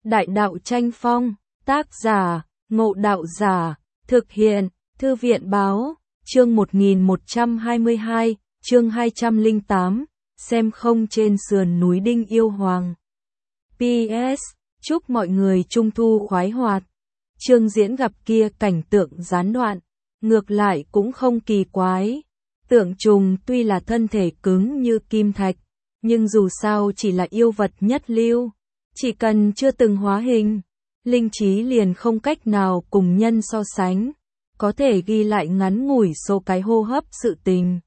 Đại đạo tranh phong, tác giả, Ngộ Đạo Giả, thực hiện, Thư viện Báo, chương 1122, chương 208, xem không trên sườn núi Đinh Yêu Hoàng. PS, chúc mọi người Trung thu khoái hoạt. Trương Diễn gặp kia cảnh tượng gián đoạn, ngược lại cũng không kỳ quái. Tượng trùng tuy là thân thể cứng như kim thạch, nhưng dù sao chỉ là yêu vật nhất lưu. Chỉ cần chưa từng hóa hình, linh trí liền không cách nào cùng nhân so sánh, có thể ghi lại ngắn ngủi số cái hô hấp sự tình.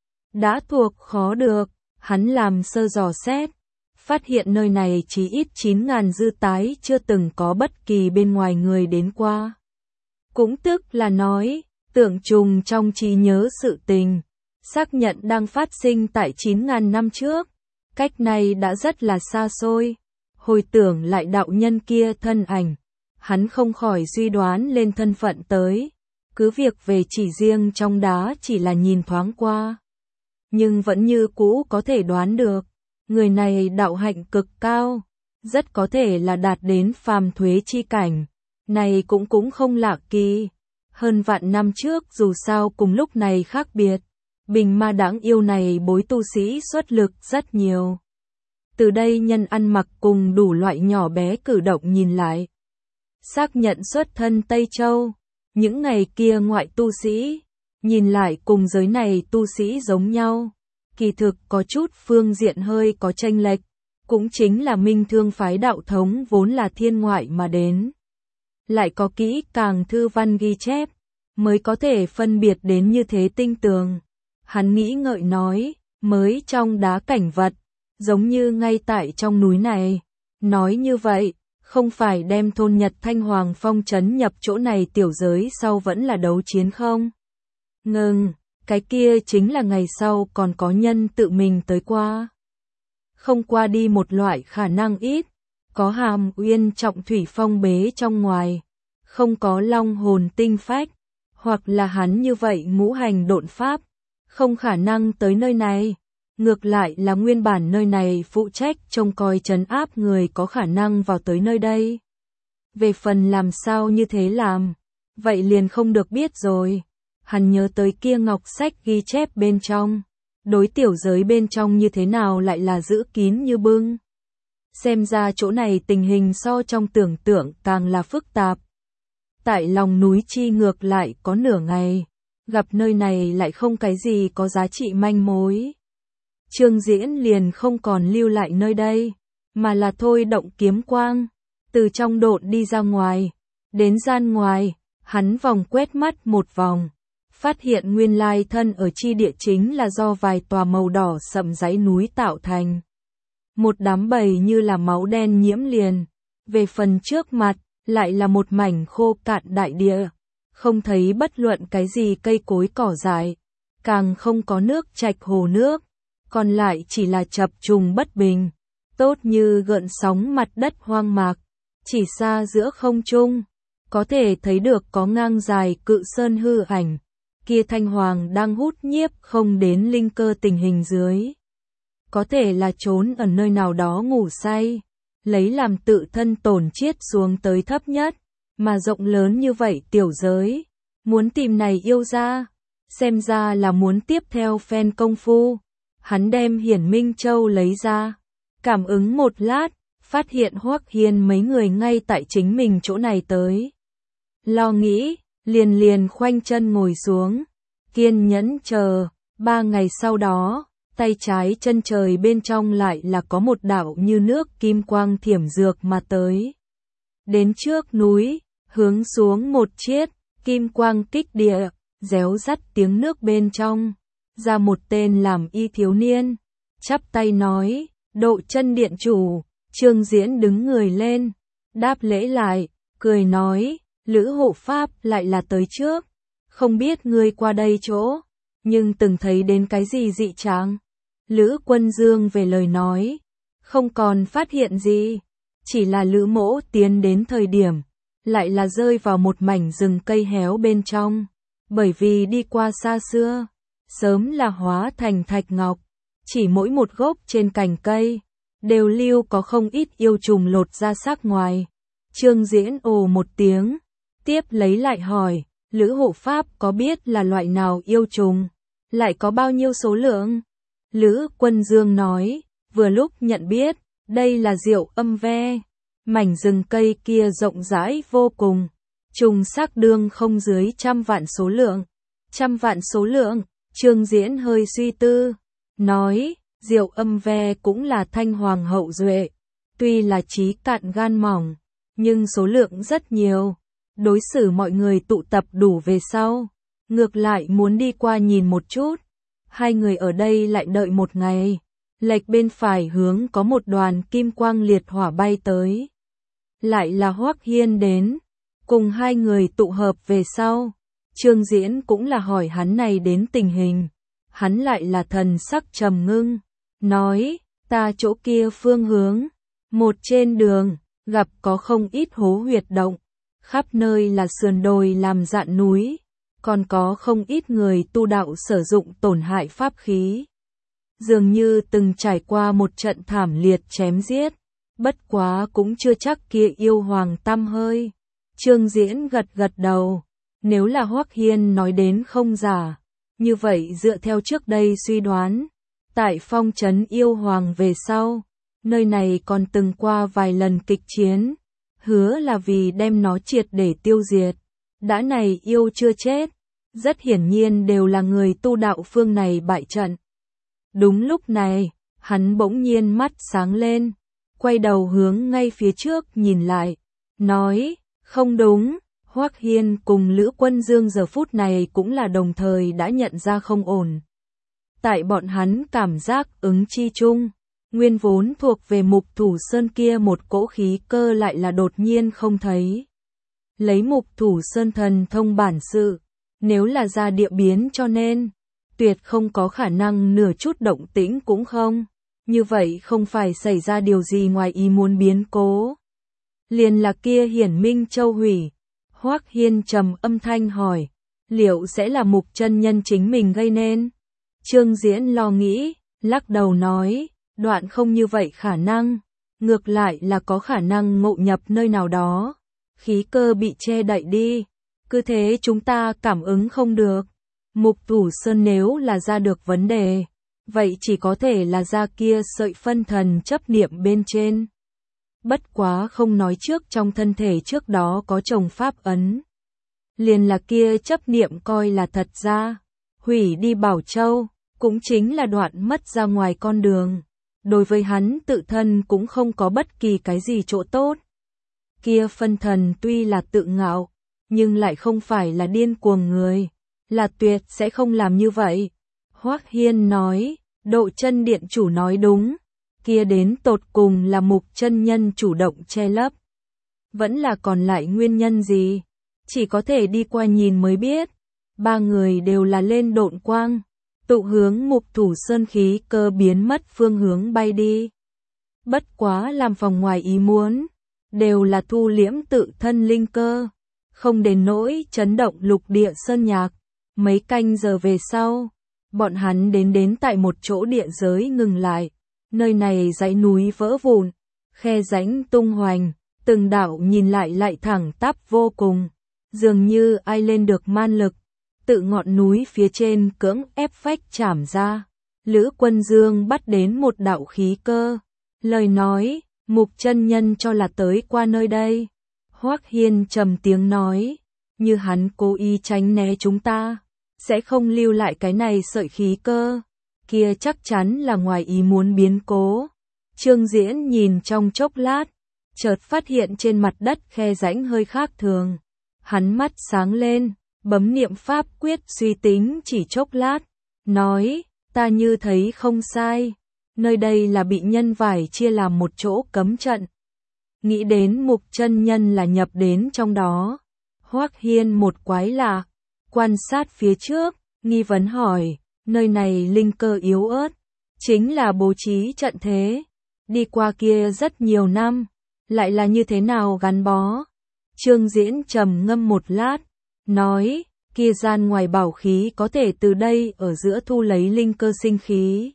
Đã thuộc khó được, hắn làm sơ dò xét, phát hiện nơi này chỉ ít 9.000 dư tái chưa từng có bất kỳ bên ngoài người đến qua. Cũng tức là nói, tượng trùng trong trí nhớ sự tình, xác nhận đang phát sinh tại 9.000 năm trước, cách này đã rất là xa xôi. Hồi tưởng lại đạo nhân kia thân ảnh, hắn không khỏi suy đoán lên thân phận tới, cứ việc về chỉ riêng trong đá chỉ là nhìn thoáng qua. Nhưng vẫn như cũ có thể đoán được, người này đạo hạnh cực cao, rất có thể là đạt đến phàm thuế chi cảnh, này cũng không lạ kỳ. Hơn vạn năm trước dù sao cùng lúc này khác biệt, bình ma đáng yêu này bối tu sĩ xuất lực rất nhiều. Từ đây nhân ăn mặc cùng đủ loại nhỏ bé cử động nhìn lại. Xác nhận xuất thân Tây Châu, những ngày kia ngoại tu sĩ, nhìn lại cùng giới này tu sĩ giống nhau. Kỳ thực có chút phương diện hơi có chênh lệch, cũng chính là Minh Thương phái đạo thống vốn là thiên ngoại mà đến. Lại có kỹ càng thư văn ghi chép, mới có thể phân biệt đến như thế tinh tường. Hắn nghĩ ngợi nói, mới trong đá cảnh vật, giống như ngay tại trong núi này. Nói như vậy, không phải đem thôn Nhật Thanh Hoàng phong trấn nhập chỗ này tiểu giới sau vẫn là đấu chiến không? Ngừng, cái kia chính là ngày sau còn có nhân tự mình tới qua. Không qua đi một loại khả năng ít, có Hàm Uyên trọng thủy phong bế trong ngoài, không có long hồn tinh phách, hoặc là hắn như vậy ngũ hành độn pháp, không khả năng tới nơi này. Ngược lại là nguyên bản nơi này phụ trách trông coi trấn áp người có khả năng vào tới nơi đây. Về phần làm sao như thế làm, vậy liền không được biết rồi. Hắn nhớ tới kia ngọc sách ghi chép bên trong, đối tiểu giới bên trong như thế nào lại là giữ kín như bưng. Xem ra chỗ này tình hình so trong tưởng tượng càng là phức tạp. Tại lòng núi chi ngược lại có nửa ngày, gặp nơi này lại không cái gì có giá trị manh mối. Trương Diễn liền không còn lưu lại nơi đây, mà là thôi động kiếm quang, từ trong độn đi ra ngoài, đến gian ngoài, hắn vòng quét mắt một vòng, phát hiện nguyên lai thân ở chi địa chính là do vài tòa màu đỏ sậm dãy núi tạo thành. Một đám bầy như là máu đen nhiễm liền, về phần trước mặt, lại là một mảnh khô cạn đại địa, không thấy bất luận cái gì cây cối cỏ dại, càng không có nước trạch hồ nước. Còn lại chỉ là chập trùng bất bình, tốt như gợn sóng mặt đất hoang mạc, chỉ xa giữa không trung, có thể thấy được có ngang dài cự sơn hư ảnh, kia Thanh Hoàng đang hút nhiếp không đến linh cơ tình hình dưới. Có thể là trốn ở nơi nào đó ngủ say, lấy làm tự thân tổn chiết xuống tới thấp nhất, mà rộng lớn như vậy tiểu giới, muốn tìm này yêu ra, xem ra là muốn tiếp theo phen công phu. Hắn đem Hiển Minh Châu lấy ra, cảm ứng một lát, phát hiện Hoắc Hiên mấy người ngay tại chính mình chỗ này tới. Lo nghĩ, liền khoanh chân ngồi xuống, kiên nhẫn chờ. 3 ngày sau đó, tay trái chân trời bên trong lại là có một đạo như nước kim quang thiểm dược mà tới. Đến trước núi, hướng xuống một chiết, kim quang kích địa, réo rắt tiếng nước bên trong. Ra một tên làm y thiếu niên, chắp tay nói, Độ Chân điện chủ. Trương Diễn đứng người lên, đáp lễ lại, cười nói, Lữ hộ pháp lại là tới trước, không biết ngươi qua đây chỗ, nhưng từng thấy đến cái gì dị trạng. Lữ Quân Dương về lời nói, không còn phát hiện gì, chỉ là Lữ mỗ tiến đến thời điểm, lại là rơi vào một mảnh rừng cây héo bên trong, bởi vì đi qua xa xưa. Sớm là hóa thành thạch ngọc, chỉ mỗi một gốc trên cành cây, đều lưu có không ít yêu trùng lột ra xác ngoài, Trương Diễn ồ một tiếng, tiếp lấy lại hỏi, Lữ hộ pháp có biết là loại nào yêu trùng, lại có bao nhiêu số lượng? Lữ Quân Dương nói, vừa lúc nhận biết, đây là Diệu Âm Ve, mảnh rừng cây kia rộng rãi vô cùng, trùng xác đương không dưới 100 vạn số lượng. 100 vạn số lượng, Trương Diễn hơi suy tư, nói, Diệu Âm Ve cũng là thanh hoàng hậu duệ, tuy là trí cạn gan mỏng, nhưng số lượng rất nhiều. Đối xử mọi người tụ tập đủ về sau, ngược lại muốn đi qua nhìn một chút. Hai người ở đây lại đợi một ngày, lệch bên phải hướng có một đoàn kim quang liệt hỏa bay tới. Lại là Hoắc Hiên đến, cùng hai người tụ hợp về sau. Trương Diễn cũng là hỏi hắn này đến tình hình, hắn lại là thần sắc trầm ngưng, nói, ta chỗ kia phương hướng, một trên đường, gặp có không ít hố huyệt động, khắp nơi là sườn đồi làm dạn núi, còn có không ít người tu đạo sử dụng tổn hại pháp khí. Dường như từng trải qua một trận thảm liệt chém giết, bất quá cũng chưa chắc kia yêu hoàng tăm hơi. Trương Diễn gật gật đầu, nếu là Hoắc Hiên nói đến không giả, như vậy dựa theo trước đây suy đoán, tại phong trấn yêu hoàng về sau, nơi này còn từng qua vài lần kịch chiến, hứa là vì đem nó triệt để tiêu diệt. Đã này yêu chưa chết, rất hiển nhiên đều là người tu đạo phương này bại trận. Đúng lúc này, hắn bỗng nhiên mắt sáng lên, quay đầu hướng ngay phía trước nhìn lại, nói, không đúng. Hoắc Hiên cùng Lữ Quân Dương giờ phút này cũng là đồng thời đã nhận ra không ổn. Tại bọn hắn cảm giác ứng chi chung, nguyên vốn thuộc về Mục Thủ Sơn kia một cỗ khí cơ lại là đột nhiên không thấy. Lấy Mục Thủ Sơn thần thông bản sự, nếu là ra địa biến cho nên, tuyệt không có khả năng nửa chút động tĩnh cũng không. Như vậy không phải xảy ra điều gì ngoài ý muốn biến cố. Liền là kia Hiển Minh Châu hủy. Hoắc Hiên trầm âm thanh hỏi, liệu sẽ là Mục chân nhân chính mình gây nên? Trương Diễn lo nghĩ, lắc đầu nói, đoạn không như vậy khả năng, ngược lại là có khả năng ngộ nhập nơi nào đó, khí cơ bị che đậy đi, cứ thế chúng ta cảm ứng không được. Mục Thủ Sơn nếu là ra được vấn đề, vậy chỉ có thể là ra kia sợi phân thần chấp niệm bên trên. Bất quá không nói trước trong thân thể trước đó có trồng pháp ấn. Liền là kia chấp niệm coi là thật ra, hủy đi Bảo Châu, cũng chính là đoạn mất ra ngoài con đường. Đối với hắn tự thân cũng không có bất kỳ cái gì chỗ tốt. Kia phân thần tuy là tự ngạo, nhưng lại không phải là điên cuồng người, là tuyệt sẽ không làm như vậy. Hoắc Hiên nói, Độ Chân Điện chủ nói đúng. Kia đến tột cùng là Mục chân nhân chủ động che lấp, vẫn là còn lại nguyên nhân gì, chỉ có thể đi qua nhìn mới biết. Ba người đều là lên độn quang, tụ hướng Mục Thủ Sơn khí cơ biến mất phương hướng bay đi. Bất quá làm phòng ngoài ý muốn, đều là thu liễm tự thân linh cơ, không đến nỗi chấn động lục địa sơn nhạc. Mấy canh giờ về sau, bọn hắn đến tại một chỗ địa giới ngừng lại. Nơi này dãy núi vỡ vụn, khe rãnh tung hoành, từng đạo nhìn lại thẳng tắp vô cùng, dường như ai lên được man lực, tự ngọn núi phía trên cưỡng ép phách chảm ra. Lữ Quân Dương bắt đến một đạo khí cơ, lời nói, Mục chân nhân cho là tới qua nơi đây. Hoắc Hiên trầm tiếng nói, như hắn cố ý tránh né chúng ta, sẽ không lưu lại cái này sợi khí cơ. Kia chắc chắn là ngoài ý muốn biến cố. Trương Diễn nhìn trong chốc lát, chợt phát hiện trên mặt đất khe rãnh hơi khác thường. Hắn mắt sáng lên, bấm niệm pháp quyết suy tính chỉ chốc lát, nói, ta như thấy không sai, nơi đây là bị nhân vải chia làm một chỗ cấm trận. Nghĩ đến Mục chân nhân là nhập đến trong đó. Hoắc Hiên một quái lạ, quan sát phía trước, nghi vấn hỏi, nơi này linh cơ yếu ớt, chính là bố trí trận thế, đi qua kia rất nhiều năm, lại là như thế nào gắn bó? Trương Diễn trầm ngâm một lát, nói, kia gian ngoài bảo khí có thể từ đây ở giữa thu lấy linh cơ sinh khí.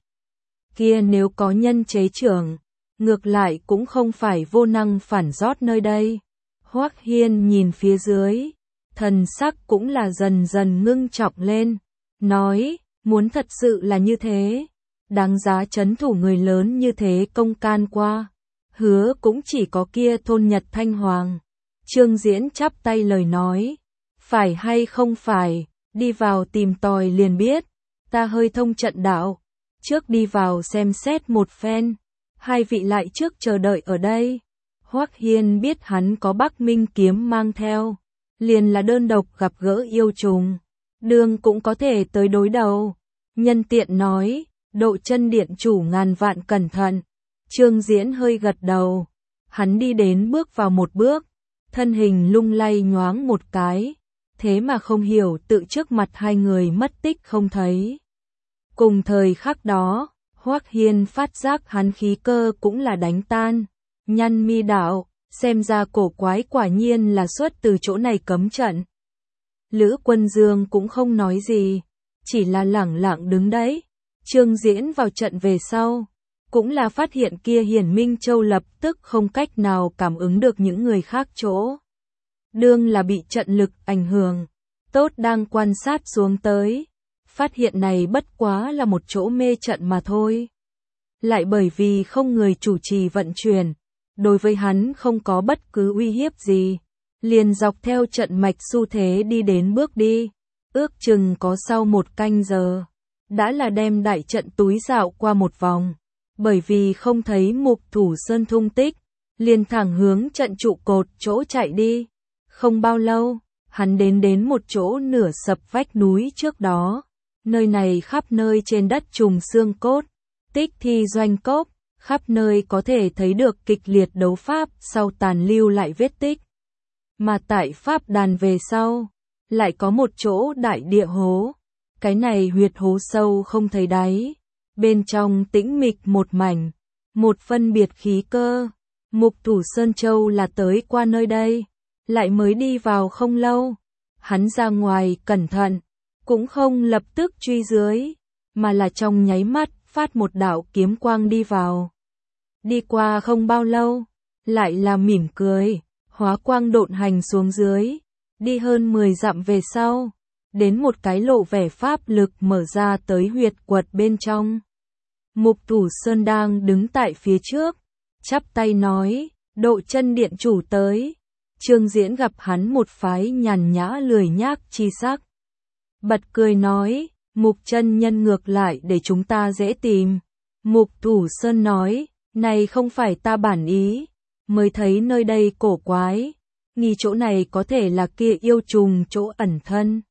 Kia nếu có nhân chế trưởng, ngược lại cũng không phải vô năng phản rót nơi đây. Hoắc Hiên nhìn phía dưới, thần sắc cũng là dần dần ngưng trọng lên, nói, muốn thật sự là như thế, đáng giá trấn thủ người lớn như thế công can qua, hứa cũng chỉ có kia thôn Nhật Thanh Hoàng. Trương Diễn chắp tay lời nói, phải hay không phải, đi vào tìm tòi liền biết, ta hơi thông trận đạo, trước đi vào xem xét một phen, hai vị lại trước chờ đợi ở đây. Hoắc Hiên biết hắn có Bắc Minh kiếm mang theo, liền là đơn độc gặp gỡ yêu trùng, đường cũng có thể tới đối đầu. Nhân tiện nói, Độ Chân điện chủ ngàn vạn cẩn thận. Trương Diễn hơi gật đầu, hắn đi đến bước vào một bước, thân hình lung lay nhoáng một cái, thế mà không hiểu tự trước mặt hai người mất tích không thấy. Cùng thời khắc đó, Hoắc Hiên phát giác hắn khí cơ cũng là đánh tan, nhăn mi đạo, xem ra cổ quái quả nhiên là xuất từ chỗ này cấm trận. Lữ Quân Dương cũng không nói gì, chỉ là lẳng lặng đứng đấy. Trương Diễn vào trận về sau, cũng là phát hiện kia Hiển Minh Châu lập tức không cách nào cảm ứng được những người khác chỗ. Đương là bị trận lực ảnh hưởng, tốt đang quan sát xuống tới, phát hiện này bất quá là một chỗ mê trận mà thôi. Lại bởi vì không người chủ trì vận chuyển, đối với hắn không có bất cứ uy hiếp gì, liền dọc theo trận mạch xu thế đi đến bước đi, ước chừng có sau một canh giờ, đã là đem đại trận túi dạo qua một vòng, bởi vì không thấy Mục Thủ Sơn tung tích, liền thẳng hướng trận trụ cột chỗ chạy đi. Không bao lâu, hắn đến một chỗ nửa sập vách núi trước đó, nơi này khắp nơi trên đất trùng xương cốt, tích thi doanh cốc, khắp nơi có thể thấy được kịch liệt đấu pháp sau tàn lưu lại vết tích. Mà tại pháp đàn về sau, lại có một chỗ đại địa hố, cái này huyệt hố sâu không thấy đáy, bên trong tĩnh mịch một mảnh, một phân biệt khí cơ. Mục Thủ Sơn Châu là tới qua nơi đây, lại mới đi vào không lâu, hắn ra ngoài cẩn thận, cũng không lập tức truy dưới, mà là trong nháy mắt phát một đạo kiếm quang đi vào. Đi qua không bao lâu, lại là mỉm cười, hóa quang độn hành xuống dưới, đi hơn 10 dặm về sau, đến một cái lộ vẻ pháp lực mở ra tới huyệt quật bên trong. Mục Thủ Sơn đang đứng tại phía trước, chắp tay nói, Độ Chân điện chủ tới. Trương Diễn gặp hắn một phái nhàn nhã lười nhác chi sắc, bật cười nói, Mục chân nhân ngược lại để chúng ta dễ tìm. Mục Thủ Sơn nói, này không phải ta bản ý, mới thấy nơi đây cổ quái, nghi chỗ này có thể là kia yêu trùng chỗ ẩn thân.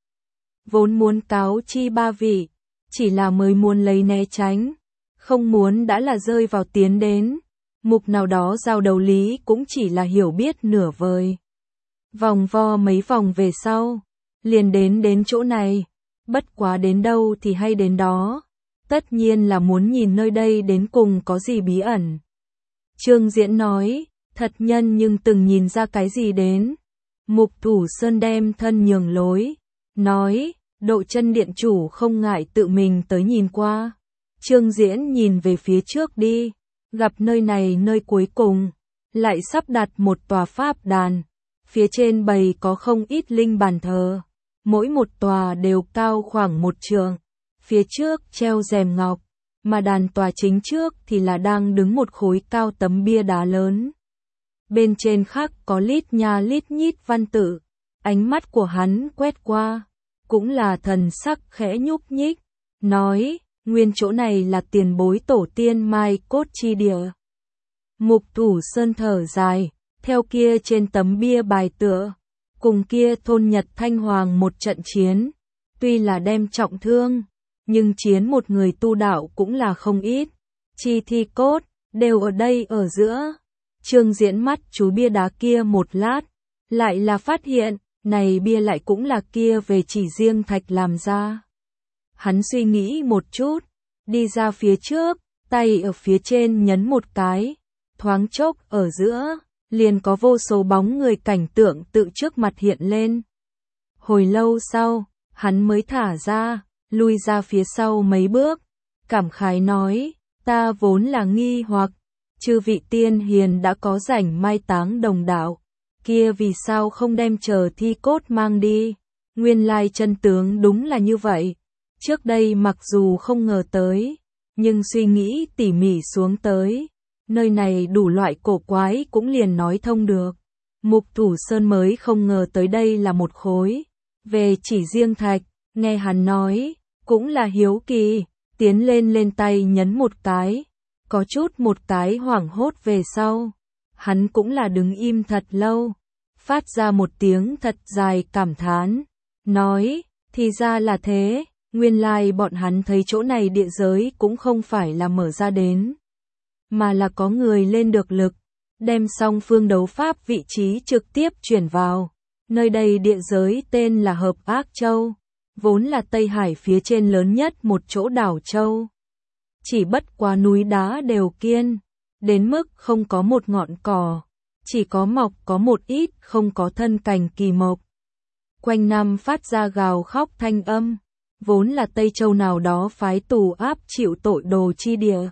Vốn muốn cáo chi ba vị, chỉ là mới muốn lấy né tránh, không muốn đã là rơi vào tiến đến. Mục nào đó giao đầu lý cũng chỉ là hiểu biết nửa vời. Vòng vo mấy vòng về sau, liền đến chỗ này, bất quá đến đâu thì hay đến đó, tất nhiên là muốn nhìn nơi đây đến cùng có gì bí ẩn. Trương Diễn nói, thật nhân nhưng từng nhìn ra cái gì đến. Mục Thủ Sơn đem thân nhường lối, nói, Độ Chân điện chủ không ngại tự mình tới nhìn qua. Trương Diễn nhìn về phía trước đi, gặp nơi này nơi cuối cùng, lại sắp đặt một tòa pháp đàn, phía trên bày có không ít linh bàn thờ, mỗi một tòa đều cao khoảng 1 trượng, phía trước treo rèm ngọc, mà đàn tòa chính trước thì là đang đứng một khối cao tấm bia đá lớn. Bên trên khắc có lít nha lít nhít văn tự, ánh mắt của hắn quét qua, cũng là thần sắc khẽ nhúc nhích, nói, nguyên chỗ này là tiền bối tổ tiên mai cốt chi địa. Mục Thủ Sơn thở dài, theo kia trên tấm bia bài tựa, cùng kia thôn Nhật Thanh Hoàng một trận chiến, tuy là đem trọng thương, nhưng chiến một người tu đạo cũng là không ít, chi thi cốt, đều ở đây ở giữa. Trương Diễn mắt chú bia đá kia một lát, lại là phát hiện, này bia lại cũng là kia về chỉ riêng thạch làm ra. Hắn suy nghĩ một chút, đi ra phía trước, tay ở phía trên nhấn một cái, thoáng chốc ở giữa, liền có vô số bóng người cảnh tượng tự trước mặt hiện lên. Hồi lâu sau, hắn mới thả ra, lui ra phía sau mấy bước, cảm khái nói, ta vốn là nghi hoặc, chư vị tiên hiền đã có rảnh mai táng đồng đạo, kia vì sao không đem chờ thi cốt mang đi? Nguyên lai chân tướng đúng là như vậy. Trước đây mặc dù không ngờ tới, nhưng suy nghĩ tỉ mỉ xuống tới, nơi này đủ loại cổ quái cũng liền nói thông được. Mục Thủ Sơn mới không ngờ tới đây là một khối. Về chỉ riêng thạch, nghe hắn nói, cũng là hiếu kỳ, tiến lên tay nhấn một cái, có chút một cái hoảng hốt về sau. Hắn cũng là đứng im thật lâu, phát ra một tiếng thật dài cảm thán, nói, thì ra là thế, nguyên lai bọn hắn thấy chỗ này địa giới cũng không phải là mở ra đến, mà là có người lên được lực, đem song phương đấu pháp vị trí trực tiếp chuyển vào. Nơi đây địa giới tên là Hợp Ác Châu, vốn là Tây Hải phía trên lớn nhất một chỗ đảo châu. Chỉ bất quá núi đá đều kiên, đến mức không có một ngọn cỏ, chỉ có mọc có một ít không có thân cành kỳ mộc. Quanh năm phát ra gào khóc thanh âm, vốn là Tây Châu nào đó phái tù áp chịu tội đồ chi địa.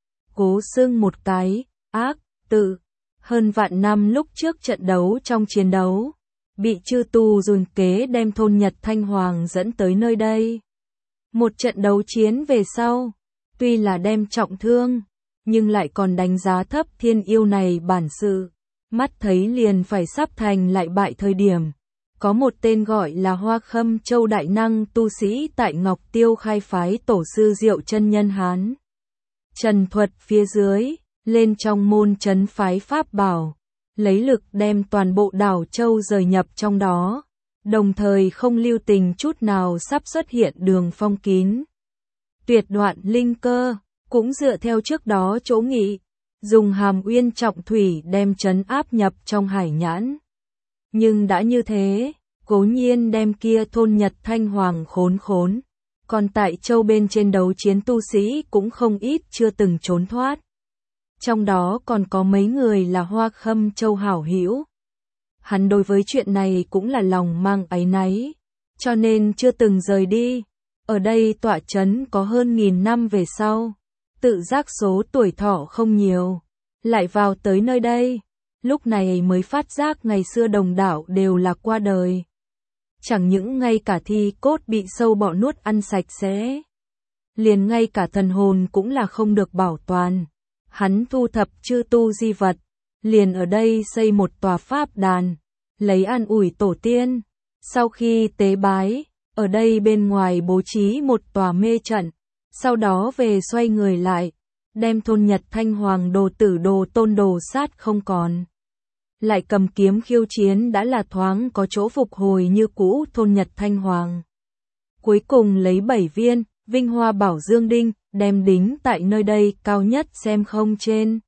Cố xưng một cái, ác, tự, hơn vạn năm lúc trước trận đấu trong chiến đấu, bị chư tu dùng kế đem thôn Nhật Thanh Hoàng dẫn tới nơi đây. Một trận đấu chiến về sau, tuy là đem trọng thương, nhưng lại còn đánh giá thấp thiên yêu này bản sự, mắt thấy liền phải sắp thành lại bại thời điểm. Có một tên gọi là Hoa Khâm Châu đại năng tu sĩ tại Ngọc Tiêu khai phái tổ sư Diệu chân nhân Hán. Trần thuật phía dưới, lên trong môn trấn phái pháp bảo, lấy lực đem toàn bộ đảo châu rời nhập trong đó, đồng thời không lưu tình chút nào sắp xuất hiện đường phong kín. Tuyệt đoạn linh cơ, cũng dựa theo trước đó chỗ nghị, dùng Hàm Uyên trọng thủy đem trấn áp nhập trong hải nhãn. Nhưng đã như thế, cố nhiên đem kia thôn Nhật Thanh Hoàng khốn, còn tại châu bên trên đấu chiến tu sĩ cũng không ít chưa từng trốn thoát. Trong đó còn có mấy người là Hoa Khâm Châu hảo hữu. Hắn đối với chuyện này cũng là lòng mang áy náy, cho nên chưa từng rời đi. Ở đây tọa trấn có hơn 1000 năm về sau, tự giác số tuổi thọ không nhiều, lại vào tới nơi đây, lúc này mới phát giác ngày xưa đồng đạo đều là qua đời. Chẳng những ngay cả thi cốt bị sâu bọ nuốt ăn sạch sẽ, liền ngay cả thần hồn cũng là không được bảo toàn. Hắn thu thập chư tu di vật, liền ở đây xây một tòa pháp đàn, lấy an ủi tổ tiên. Sau khi tế bái, ở đây bên ngoài bố trí một tòa mê trận, sau đó về xoay người lại, đem thôn Nhật Thanh Hoàng đồ tử đồ tôn đồ sát không còn. Lại cầm kiếm khiêu chiến đã là thoáng có chỗ phục hồi như cũ thôn Nhật Thanh Hoàng. Cuối cùng lấy 7 viên Vinh Hoa Bảo Dương Đinh, đem đính tại nơi đây cao nhất xem không trên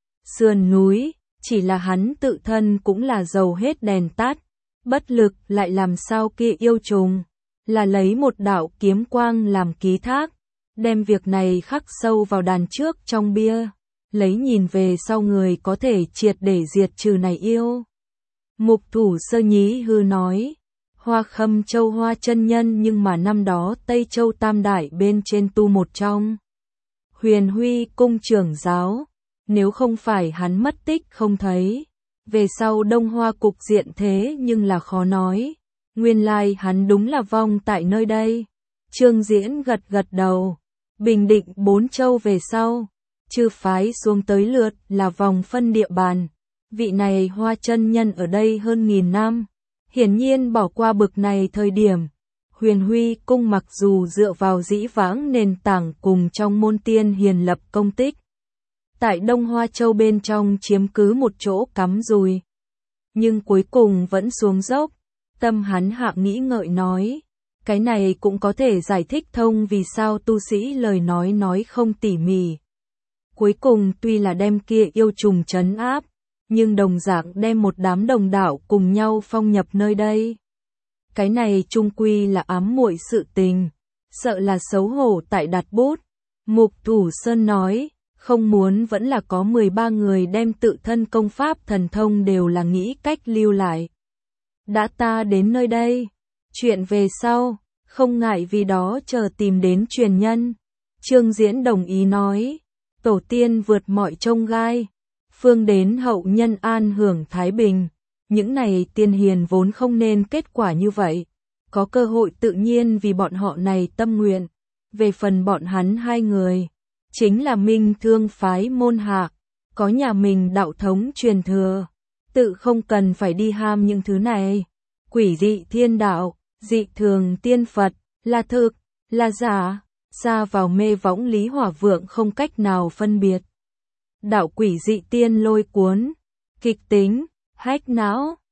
sườn núi, chỉ là hắn tự thân cũng là dầu hết đèn tắt, bất lực lại làm sao kia yêu trùng, là lấy một đạo kiếm quang làm ký thác, đem việc này khắc sâu vào đàn trước trong bia, lấy nhìn về sau người có thể triệt để diệt trừ này yêu. Mục Thủ Sơ Nhí hư nói, Hoa Khâm Châu Hoa chân nhân nhưng mà năm đó Tây Châu Tam Đại bên trên tu một trong. Huyền Huy cung trưởng giáo, nếu không phải hắn mất tích không thấy, về sau Đông Hoa cục diện thế nhưng là khó nói, nguyên lai hắn đúng là vong tại nơi đây. Trương Diễn gật gật đầu, bình định 4 châu về sau, chư phái xuống tới lượt là vòng phân địa bàn, vị này Hoa chân nhân ở đây hơn 1000 năm. Hiển nhiên bỏ qua bực này thời điểm, Huyền Huy cung mặc dù dựa vào dĩ vãng nền tảng cùng trong môn tiên hiền lập công tích, tại Đông Hoa Châu bên trong chiếm cứ một chỗ cắm rùi, nhưng cuối cùng vẫn xuống dốc. Tâm hắn hạ nghĩ ngợi nói, cái này cũng có thể giải thích thông vì sao tu sĩ lời nói không tỉ mỉ. Cuối cùng tuy là đem kia yêu trùng trấn áp, nhưng đồng dạng đem một đám đồng đạo cùng nhau phong nhập nơi đây. Cái này chung quy là ám muội sự tình, sợ là xấu hổ tại đặt bút. Mục Thủ Sơn nói, không muốn vẫn là có 13 người đem tự thân công pháp thần thông đều là nghĩ cách lưu lại. Đã ta đến nơi đây, chuyện về sau, không ngại vì đó chờ tìm đến truyền nhân. Trương Diễn đồng ý nói, tổ tiên vượt mọi chông gai, phương đến hậu nhân an hưởng thái bình, những này tiên hiền vốn không nên kết quả như vậy. Có cơ hội tự nhiên vì bọn họ này tâm nguyện. Về phần bọn hắn hai người, chính là minh thương phái môn hạ, có nhà mình đạo thống truyền thừa, tự không cần phải đi ham những thứ này. Quỷ dị thiên đạo, dị thường tiên Phật, là thực, là giả, xa vào mê võng Lý Hỏa Vượng không cách nào phân biệt. Đạo quỷ dị tiên lôi cuốn, kịch tính, hách não,